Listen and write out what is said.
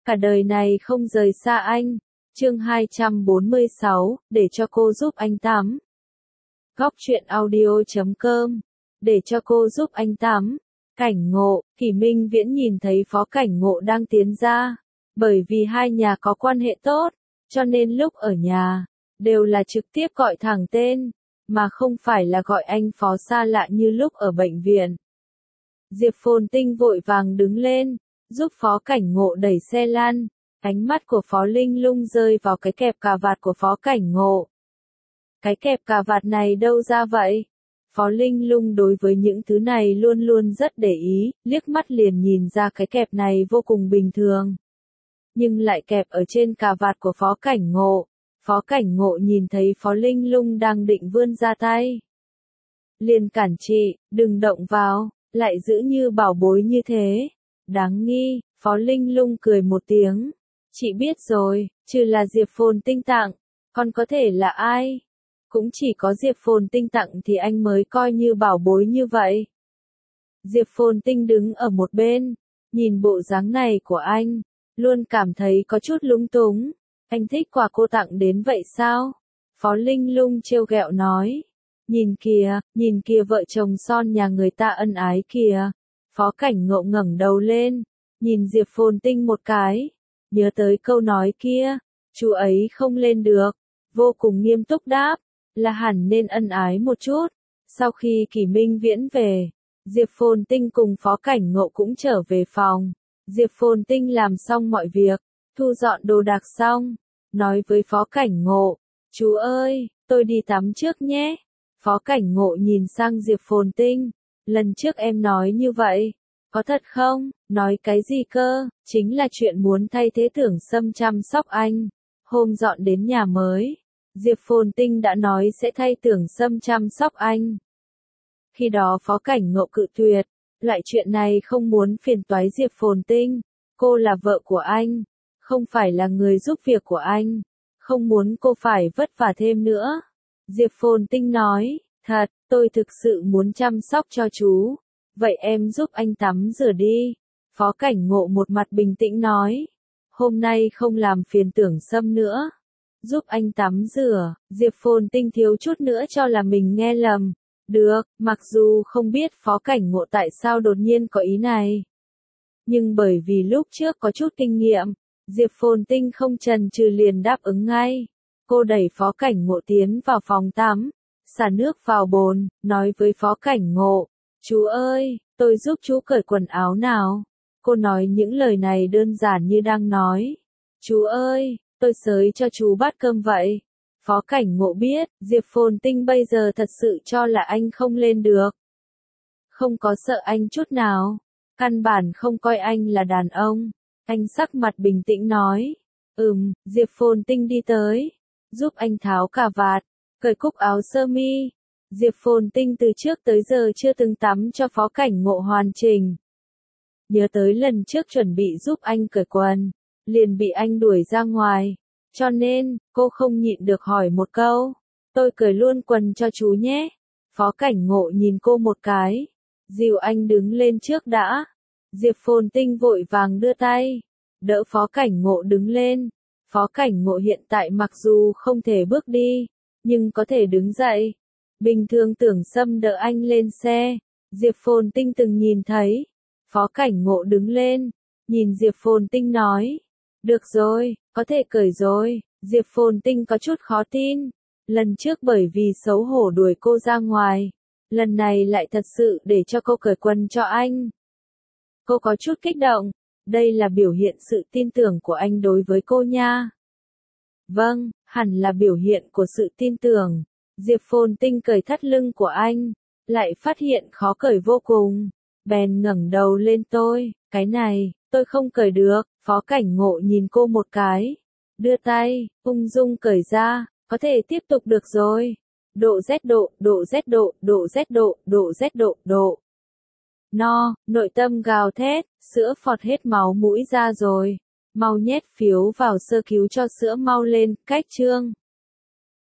cả đời này không rời xa anh. Chương 246, để cho cô giúp anh tắm. Góc truyện audio.com, để cho cô giúp anh tắm. Cảnh Ngộ, Kỷ Minh Viễn nhìn thấy Phó Cảnh Ngộ đang tiến ra. Bởi vì hai nhà có quan hệ tốt, cho nên lúc ở nhà, đều là trực tiếp gọi thẳng tên, mà không phải là gọi anh Phó xa lạ như lúc ở bệnh viện. Diệp Phồn Tinh vội vàng đứng lên, giúp Phó Cảnh Ngộ đẩy xe lăn. Ánh mắt của Phó Linh Lung rơi vào cái kẹp cà vạt của Phó Cảnh Ngộ. Cái kẹp cà vạt này đâu ra vậy? Phó Linh Lung đối với những thứ này luôn luôn rất để ý, liếc mắt liền nhìn ra cái kẹp này vô cùng bình thường. Nhưng lại kẹp ở trên cà vạt của Phó Cảnh Ngộ. Phó Cảnh Ngộ nhìn thấy Phó Linh Lung đang định vươn ra tay. Liền cản chị, đừng động vào, lại giữ như bảo bối như thế. Đáng nghi, Phó Linh Lung cười một tiếng. Chị biết rồi, trừ là Diệp Phồn Tinh tặng, còn có thể là ai? Cũng chỉ có Diệp Phồn Tinh tặng thì anh mới coi như bảo bối như vậy. Diệp Phồn Tinh đứng ở một bên, nhìn bộ dáng này của anh, luôn cảm thấy có chút lúng túng. Anh thích quà cô tặng đến vậy sao? Phó Linh Lung trêu ghẹo nói. Nhìn kìa vợ chồng son nhà người ta ân ái kìa. Phó Cảnh Ngộ ngẩng đầu lên, nhìn Diệp Phồn Tinh một cái. Nhớ tới câu nói kia, chú ấy không lên được, vô cùng nghiêm túc đáp, là hẳn nên ân ái một chút. Sau khi Kỷ Minh Viễn về, Diệp Phồn Tinh cùng Phó Cảnh Ngộ cũng trở về phòng. Diệp Phồn Tinh làm xong mọi việc, thu dọn đồ đạc xong, nói với Phó Cảnh Ngộ, chú ơi, tôi đi tắm trước nhé. Phó Cảnh Ngộ nhìn sang Diệp Phồn Tinh, lần trước em nói như vậy. Có thật không? Nói cái gì cơ? Chính là chuyện muốn thay thế Tưởng Sâm chăm sóc anh. Hôm dọn đến nhà mới, Diệp Phồn Tinh đã nói sẽ thay Tưởng Sâm chăm sóc anh. Khi đó Phó Cảnh Ngộ cự tuyệt, loại chuyện này không muốn phiền toái Diệp Phồn Tinh. Cô là vợ của anh, không phải là người giúp việc của anh. Không muốn cô phải vất vả thêm nữa. Diệp Phồn Tinh nói, thật, tôi thực sự muốn chăm sóc cho chú. Vậy em giúp anh tắm rửa đi. Phó Cảnh Ngộ một mặt bình tĩnh nói. Hôm nay không làm phiền Tưởng Sâm nữa. Giúp anh tắm rửa. Diệp Phồn Tinh thiếu chút nữa cho là mình nghe lầm. Được, mặc dù không biết Phó Cảnh Ngộ tại sao đột nhiên có ý này. Nhưng bởi vì lúc trước có chút kinh nghiệm, Diệp Phồn Tinh không chần chừ liền đáp ứng ngay. Cô đẩy Phó Cảnh Ngộ tiến vào phòng tắm, xả nước vào bồn, nói với Phó Cảnh Ngộ. Chú ơi, tôi giúp chú cởi quần áo nào. Cô nói những lời này đơn giản như đang nói. Chú ơi, tôi xới cho chú bát cơm vậy. Phó Cảnh Ngộ biết, Diệp Phồn Tinh bây giờ thật sự cho là anh không lên được. Không có sợ anh chút nào. Căn bản không coi anh là đàn ông. Anh sắc mặt bình tĩnh nói. Diệp Phồn Tinh đi tới. Giúp anh tháo cà vạt, cởi cúc áo sơ mi. Diệp Phồn Tinh từ trước tới giờ chưa từng tắm cho Phó Cảnh Ngộ hoàn chỉnh. Nhớ tới lần trước chuẩn bị giúp anh cởi quần, liền bị anh đuổi ra ngoài. Cho nên, cô không nhịn được hỏi một câu. Tôi cởi luôn quần cho chú nhé. Phó Cảnh Ngộ nhìn cô một cái. Dìu anh đứng lên trước đã. Diệp Phồn Tinh vội vàng đưa tay, đỡ Phó Cảnh Ngộ đứng lên. Phó Cảnh Ngộ hiện tại mặc dù không thể bước đi, nhưng có thể đứng dậy. Bình thường Tưởng Sâm đỡ anh lên xe, Diệp Phồn Tinh từng nhìn thấy. Phó Cảnh Ngộ đứng lên, nhìn Diệp Phồn Tinh nói. Được rồi, có thể cởi rồi. Diệp Phồn Tinh có chút khó tin. Lần trước bởi vì xấu hổ đuổi cô ra ngoài. Lần này lại thật sự để cho cô cởi quần cho anh. Cô có chút kích động. Đây là biểu hiện sự tin tưởng của anh đối với cô nha. Vâng, hẳn là biểu hiện của sự tin tưởng. Diệp Phồn Tinh cởi thắt lưng của anh, lại phát hiện khó cởi vô cùng. Bèn ngẩng đầu lên cái này, tôi không cởi được. Phó Cảnh Ngộ nhìn cô một cái, đưa tay, ung dung cởi ra, có thể tiếp tục được rồi. Độ Z độ, độ Z độ, độ Z độ, độ Z độ, độ. No, nội tâm gào thét, sữa phọt hết máu mũi ra rồi. Mau nhét phiếu vào sơ cứu cho sữa mau lên, cách chương.